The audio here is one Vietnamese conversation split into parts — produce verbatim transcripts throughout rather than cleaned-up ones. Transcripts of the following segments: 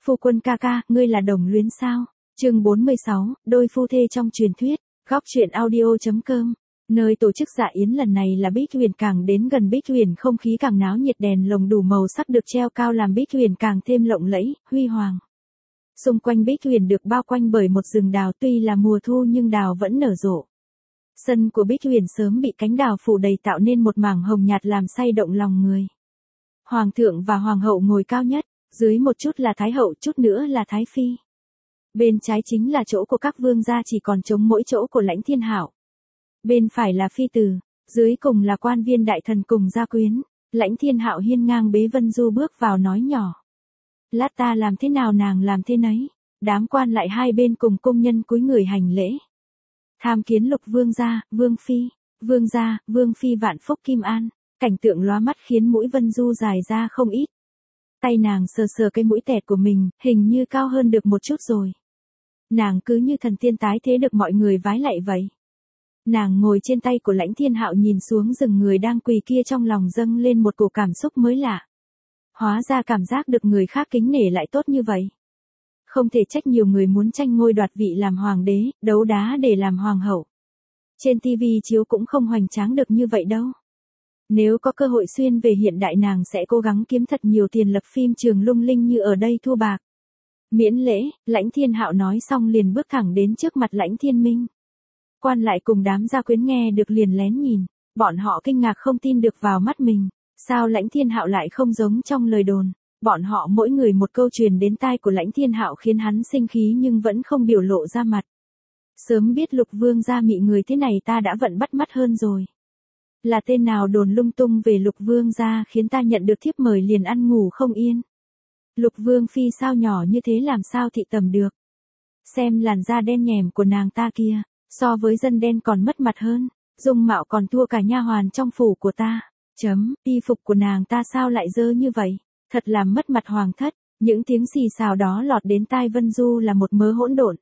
Phu quân ca ca, ngươi là đồng luyến sao? Chương bốn mươi sáu, đôi phu thê trong truyền thuyết. Góc truyện audio.com. Nơi tổ chức dạ yến lần này là Bích Huyền, càng đến gần Bích Huyền không khí càng náo nhiệt, đèn lồng đủ màu sắc được treo cao làm Bích Huyền càng thêm lộng lẫy, huy hoàng. Xung quanh Bích Huyền được bao quanh bởi một rừng đào, tuy là mùa thu nhưng đào vẫn nở rộ. Sân của Bích Huyền sớm bị cánh đào phủ đầy tạo nên một mảng hồng nhạt làm say động lòng người. Hoàng thượng và hoàng hậu ngồi cao nhất, dưới một chút là thái hậu, chút nữa là thái phi. Bên trái chính là chỗ của các vương gia, chỉ còn trống mỗi chỗ của Lãnh Thiên Hạo. Bên phải là phi tử, dưới cùng là quan viên đại thần cùng gia quyến. Lãnh Thiên Hạo hiên ngang bế Vân Du bước vào nói nhỏ. Lát ta làm thế nào nàng làm thế nấy. Đám quan lại hai bên cùng công nhân cúi người hành lễ. Tham kiến Lục vương gia, vương phi, vương gia, vương phi vạn phúc kim an. Cảnh tượng lóa mắt khiến mũi Vân Du dài ra không ít. Tay nàng sờ sờ cái mũi tẹt của mình, hình như cao hơn được một chút rồi. Nàng cứ như thần tiên tái thế được mọi người vái lạy vậy. Nàng ngồi trên tay của Lãnh Thiên Hạo nhìn xuống rừng người đang quỳ kia, trong lòng dâng lên một cổ cảm xúc mới lạ. Hóa ra cảm giác được người khác kính nể lại tốt như vậy. Không thể trách nhiều người muốn tranh ngôi đoạt vị làm hoàng đế, đấu đá để làm hoàng hậu. Trên tivi chiếu cũng không hoành tráng được như vậy đâu. Nếu có cơ hội xuyên về hiện đại, nàng sẽ cố gắng kiếm thật nhiều tiền lập phim trường lung linh như ở đây thu bạc. Miễn lễ, Lãnh Thiên Hạo nói xong liền bước thẳng đến trước mặt Lãnh Thiên Minh. Quan lại cùng đám gia quyến nghe được liền lén nhìn, bọn họ kinh ngạc không tin được vào mắt mình. Sao Lãnh Thiên Hạo lại không giống trong lời đồn? Bọn họ mỗi người một câu truyền đến tai của Lãnh Thiên Hạo khiến hắn sinh khí nhưng vẫn không biểu lộ ra mặt. Sớm biết Lục vương gia mị người thế này ta đã vận bắt mắt hơn rồi. Là tên nào đồn lung tung về Lục vương gia khiến ta nhận được thiếp mời liền ăn ngủ không yên. Lục vương phi sao nhỏ như thế làm sao thị tầm được. Xem làn da đen nhèm của nàng ta kia, so với dân đen còn mất mặt hơn, dung mạo còn thua cả nha hoàn trong phủ của ta. Chấm, y phục của nàng ta sao lại dơ như vậy, thật làm mất mặt hoàng thất. Những tiếng xì xào đó lọt đến tai Vân Du là một mớ hỗn độn.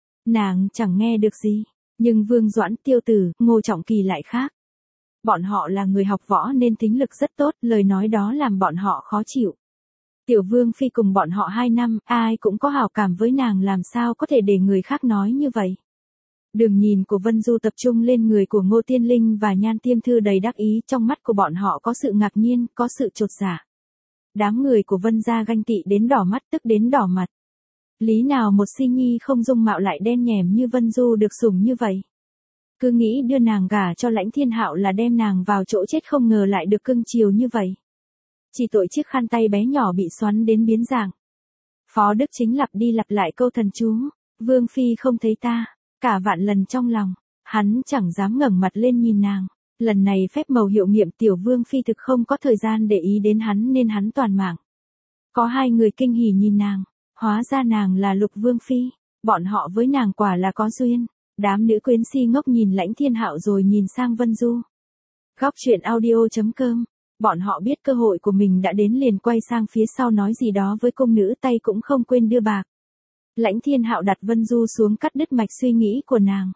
Nàng chẳng nghe được gì, nhưng Vương Doãn, Tiêu Tử, Ngô Trọng Kỳ lại khác. Bọn họ là người học võ nên tính lực rất tốt, lời nói đó làm bọn họ khó chịu. Tiểu Vương phi cùng bọn họ hai năm, ai cũng có hảo cảm với nàng, làm sao có thể để người khác nói như vậy. Đường nhìn của Vân Du tập trung lên người của Ngô Tiên Linh và Nhan Tiêm Thư đầy đắc ý, trong mắt của bọn họ có sự ngạc nhiên, có sự chột dạ. Đám người của Vân gia ganh tị đến đỏ mắt, tức đến đỏ mặt. Lý nào một si nhi không dung mạo lại đen nhèm như Vân Du được sủng như vậy. Cứ nghĩ đưa nàng gả cho Lãnh Thiên Hạo là đem nàng vào chỗ chết, không ngờ lại được cưng chiều như vậy. Chỉ tội chiếc khăn tay bé nhỏ bị xoắn đến biến dạng. Phó Đức Chính lặp đi lặp lại câu thần chú, Vương phi không thấy ta, cả vạn lần trong lòng, hắn chẳng dám ngẩng mặt lên nhìn nàng. Lần này phép màu hiệu nghiệm, tiểu Vương phi thực không có thời gian để ý đến hắn nên hắn toàn mạng. Có hai người kinh hỉ nhìn nàng, hóa ra nàng là Lục Vương phi, bọn họ với nàng quả là có duyên. Đám nữ quyến si ngốc nhìn Lãnh Thiên Hạo rồi nhìn sang Vân Du. Góc truyện audio.com. Bọn họ biết cơ hội của mình đã đến liền quay sang phía sau nói gì đó với cung nữ, tay cũng không quên đưa bạc. Lãnh Thiên Hạo đặt Vân Du xuống, cắt đứt mạch suy nghĩ của nàng.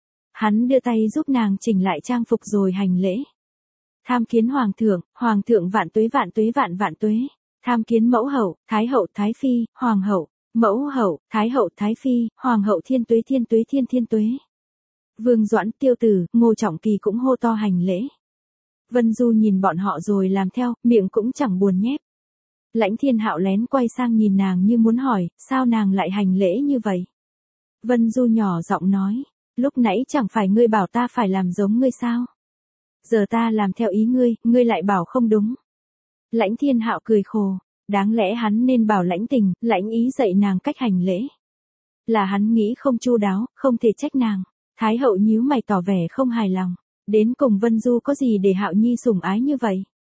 Hắn đưa tay giúp nàng chỉnh lại trang phục rồi hành lễ. Tham kiến hoàng thượng, hoàng thượng vạn tuế vạn tuế vạn vạn tuế. Tham kiến mẫu hậu, thái hậu, thái phi, hoàng hậu, mẫu hậu, thái hậu, thái phi, hoàng hậu, thiên tuế thiên tuế thiên thiên tuế. Vương Doãn, Tiêu Tử, Ngô Trọng Kỳ cũng hô to hành lễ. Vân Du nhìn bọn họ rồi làm theo, miệng cũng chẳng buồn nhép. Lãnh Thiên Hạo lén quay sang nhìn nàng như muốn hỏi, sao nàng lại hành lễ như vậy? Vân Du nhỏ giọng nói, lúc nãy chẳng phải ngươi bảo ta phải làm giống ngươi sao? Giờ ta làm theo ý ngươi, ngươi lại bảo không đúng. Lãnh Thiên Hạo cười khổ, đáng lẽ hắn nên bảo Lãnh Tình, Lãnh Ý dạy nàng cách hành lễ. Là hắn nghĩ không chu đáo, không thể trách nàng. Thái hậu nhíu mày tỏ vẻ không hài lòng. Đến cùng Vân Du có gì để Hạo Nhi sủng ái như vậy?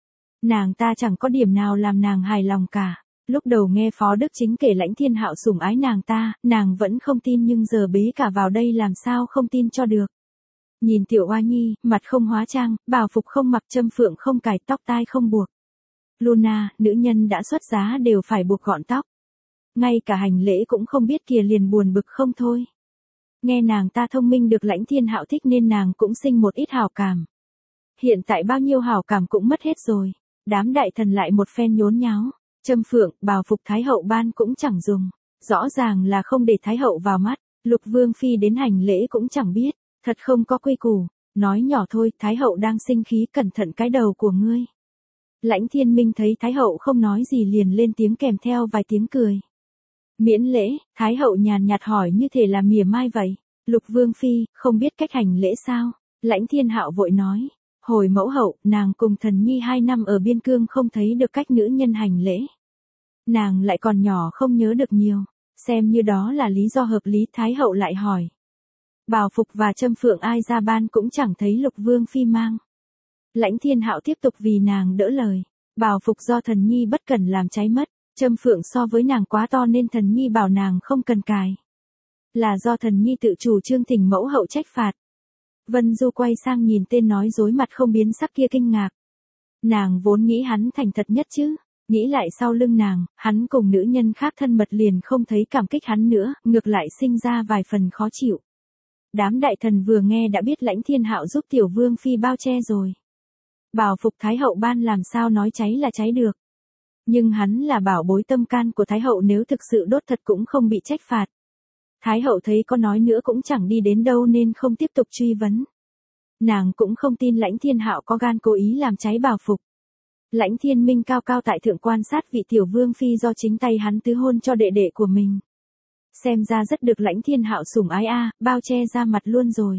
Nàng ta chẳng có điểm nào làm nàng hài lòng cả. Lúc đầu nghe Phó Đức Chính kể Lãnh Thiên Hạo sủng ái nàng ta, nàng vẫn không tin, nhưng giờ bế cả vào đây làm sao không tin cho được. Nhìn Tiểu Oa Nhi, mặt không hóa trang, bào phục không mặc, châm phượng không cài, tóc tai không buộc. Luna, nữ nhân đã xuất giá đều phải buộc gọn tóc. Ngay cả hành lễ cũng không biết kìa, liền buồn bực không thôi. Nghe nàng ta thông minh được Lãnh Thiên Hạo thích nên nàng cũng sinh một ít hảo cảm. Hiện tại bao nhiêu hảo cảm cũng mất hết rồi. Đám đại thần lại một phen nhốn nháo. Trâm Phượng, bào phục Thái hậu ban cũng chẳng dùng. Rõ ràng là không để Thái hậu vào mắt. Lục Vương Phi đến hành lễ cũng chẳng biết. Thật không có quy củ. Nói nhỏ thôi, Thái hậu đang sinh khí, cẩn thận cái đầu của ngươi. Lãnh Thiên Minh thấy Thái hậu không nói gì liền lên tiếng kèm theo vài tiếng cười. Miễn lễ, Thái hậu nhàn nhạt hỏi như thể là mỉa mai vậy. Lục Vương Phi, không biết cách hành lễ sao? Lãnh Thiên Hạo vội nói. Hồi mẫu hậu, nàng cùng thần nhi hai năm ở biên cương không thấy được cách nữ nhân hành lễ. Nàng lại còn nhỏ không nhớ được nhiều. Xem như đó là lý do hợp lý. Thái hậu lại hỏi. Bào phục và Trâm Phượng ai ra ban cũng chẳng thấy Lục Vương Phi mang. Lãnh Thiên Hạo tiếp tục vì nàng đỡ lời. Bào phục do thần nhi bất cẩn làm cháy mất. Trâm Phượng so với nàng quá to nên thần nhi bảo nàng không cần cài. Là do thần nhi tự chủ trương thỉnh mẫu hậu trách phạt. Vân Du quay sang nhìn tên nói dối mặt không biến sắc kia kinh ngạc. Nàng vốn nghĩ hắn thành thật nhất chứ. Nghĩ lại sau lưng nàng, hắn cùng nữ nhân khác thân mật liền không thấy cảm kích hắn nữa, ngược lại sinh ra vài phần khó chịu. Đám đại thần vừa nghe đã biết Lãnh Thiên Hạo giúp tiểu vương phi bao che rồi. Bào phục Thái hậu ban làm sao nói cháy là cháy được. Nhưng hắn là bảo bối tâm can của Thái hậu, nếu thực sự đốt thật cũng không bị trách phạt. Thái hậu thấy có nói nữa cũng chẳng đi đến đâu nên không tiếp tục truy vấn. Nàng cũng không tin Lãnh Thiên Hạo có gan cố ý làm cháy bào phục. Lãnh Thiên Minh cao cao tại thượng quan sát vị tiểu vương phi do chính tay hắn tứ hôn cho đệ đệ của mình. Xem ra rất được Lãnh Thiên Hạo sủng ái a, bao che ra mặt luôn rồi.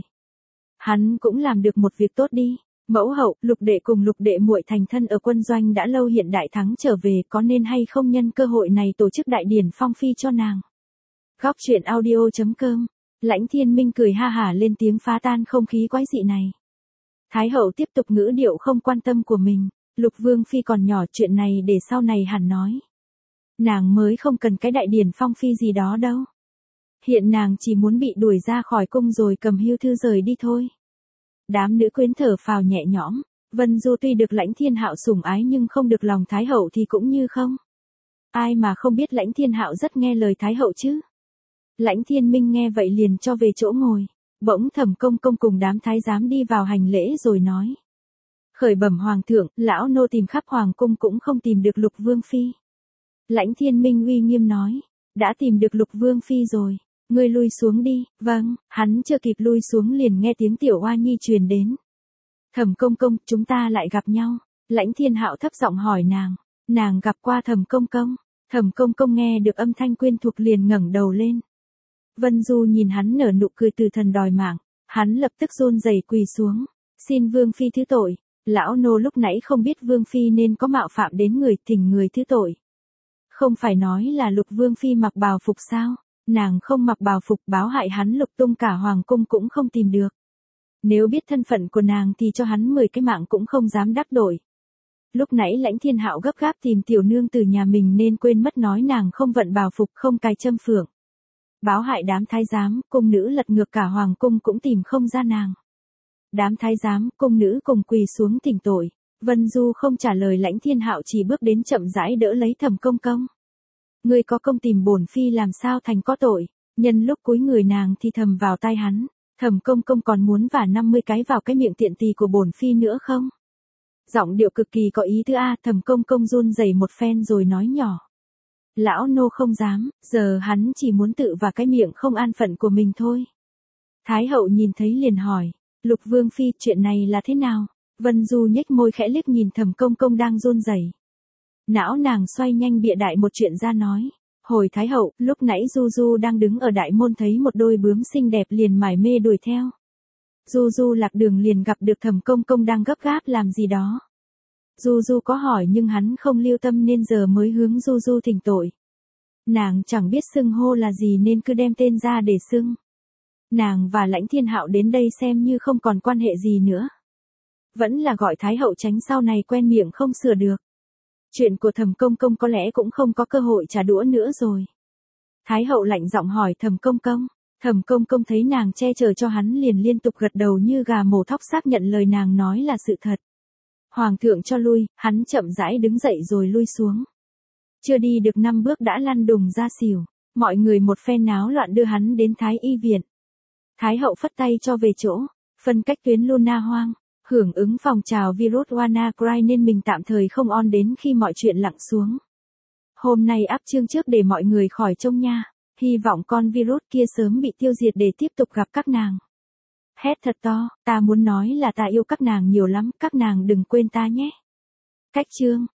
Hắn cũng làm được một việc tốt đi. Mẫu hậu, Lục đệ cùng Lục đệ muội thành thân ở quân doanh đã lâu, hiện đại thắng trở về, có nên hay không nhân cơ hội này tổ chức đại điển phong phi cho nàng. Góc truyện audio chấm com. Lãnh Thiên Minh cười ha hả lên tiếng phá tan không khí quái dị này. Thái hậu tiếp tục ngữ điệu không quan tâm của mình. Lục Vương Phi còn nhỏ, chuyện này để sau này hẳn nói. Nàng mới không cần cái đại điển phong phi gì đó đâu. Hiện nàng chỉ muốn bị đuổi ra khỏi cung rồi cầm hưu thư rời đi thôi. Đám nữ quyến thở phào nhẹ nhõm. Vân Du tuy được Lãnh Thiên Hạo sủng ái nhưng không được lòng Thái hậu thì cũng như không. Ai mà không biết Lãnh Thiên Hạo rất nghe lời Thái hậu chứ. Lãnh Thiên Minh nghe vậy liền cho về chỗ ngồi. Bỗng Thẩm Công Công cùng đám thái giám đi vào hành lễ rồi nói. Khởi bẩm hoàng thượng, lão nô tìm khắp hoàng cung cũng không tìm được Lục Vương Phi. Lãnh Thiên Minh uy nghiêm nói. Đã tìm được Lục Vương Phi rồi. Ngươi lui xuống đi. Vâng. Hắn chưa kịp lui xuống liền nghe tiếng tiểu oa nhi truyền đến. Thẩm Công Công, chúng ta lại gặp nhau. Lãnh Thiên Hạo thấp giọng hỏi nàng. Nàng gặp qua Thẩm Công Công. Thẩm Công Công nghe được âm thanh quen thuộc liền ngẩng đầu lên. Vân Du nhìn hắn nở nụ cười từ thần đòi mạng. Hắn lập tức run rẩy quỳ xuống. Xin Vương Phi thứ tội. Lão nô lúc nãy không biết Vương Phi nên có mạo phạm đến người, thỉnh người thứ tội. Không phải nói là Lục Vương Phi mặc bào phục sao? Nàng không mặc bào phục báo hại hắn lục tung cả hoàng cung cũng không tìm được. Nếu biết thân phận của nàng thì cho hắn mười cái mạng cũng không dám đắc tội. Lúc nãy Lãnh Thiên Hạo gấp gáp tìm tiểu nương từ nhà mình nên quên mất nói nàng không vận bào phục, không cài Trâm Phượng. Báo hại đám thái giám, cung nữ lật ngược cả hoàng cung cũng tìm không ra nàng. Đám thái giám, cung nữ cùng quỳ xuống thỉnh tội. Vân Du không trả lời, Lãnh Thiên Hạo chỉ bước đến chậm rãi đỡ lấy Thẩm Công Công. Ngươi có công tìm bổn phi làm sao thành có tội. Nhân lúc cúi người nàng thì thầm vào tai hắn. Thẩm Công Công còn muốn vả năm mươi cái vào cái miệng tiện tỳ của bổn phi nữa không? Giọng điệu cực kỳ có ý tứ a. Thẩm Công Công run rẩy một phen rồi nói nhỏ. Lão nô không dám, giờ hắn chỉ muốn tự vả cái miệng không an phận của mình thôi. Thái hậu nhìn thấy liền hỏi. Lục Vương Phi, chuyện này là thế nào? Vân Du nhếch môi khẽ liếc nhìn Thẩm Công Công đang run rẩy. Não nàng xoay nhanh bịa đại một chuyện ra nói. Hồi Thái hậu, lúc nãy Du Du đang đứng ở đại môn thấy một đôi bướm xinh đẹp liền mải mê đuổi theo. Du Du lạc đường liền gặp được Thẩm Công Công đang gấp gáp làm gì đó. Du Du có hỏi nhưng hắn không lưu tâm nên giờ mới hướng Du Du thỉnh tội. Nàng chẳng biết xưng hô là gì nên cứ đem tên ra để xưng. Nàng và Lãnh Thiên Hạo đến đây xem như không còn quan hệ gì nữa. Vẫn là gọi Thái hậu tránh sau này quen miệng không sửa được. Chuyện của Thẩm Công Công có lẽ cũng không có cơ hội trả đũa nữa rồi. Thái hậu lạnh giọng hỏi Thẩm Công Công. Thẩm Công Công thấy nàng che chở cho hắn liền liên tục gật đầu như gà mổ thóc xác nhận lời nàng nói là sự thật. Hoàng thượng cho lui, hắn chậm rãi đứng dậy rồi lui xuống. Chưa đi được năm bước đã lăn đùng ra xỉu. Mọi người một phen náo loạn đưa hắn đến Thái y viện. Thái hậu phất tay cho về chỗ. Phân cách tuyến Luna hoang. Hưởng ứng phòng trào virus WannaCry nên mình tạm thời không on đến khi mọi chuyện lặng xuống. Hôm nay up chương trước để mọi người khỏi trông nha. Hy vọng con virus kia sớm bị tiêu diệt để tiếp tục gặp các nàng. Hét thật to, ta muốn nói là ta yêu các nàng nhiều lắm, các nàng đừng quên ta nhé. Cách chương.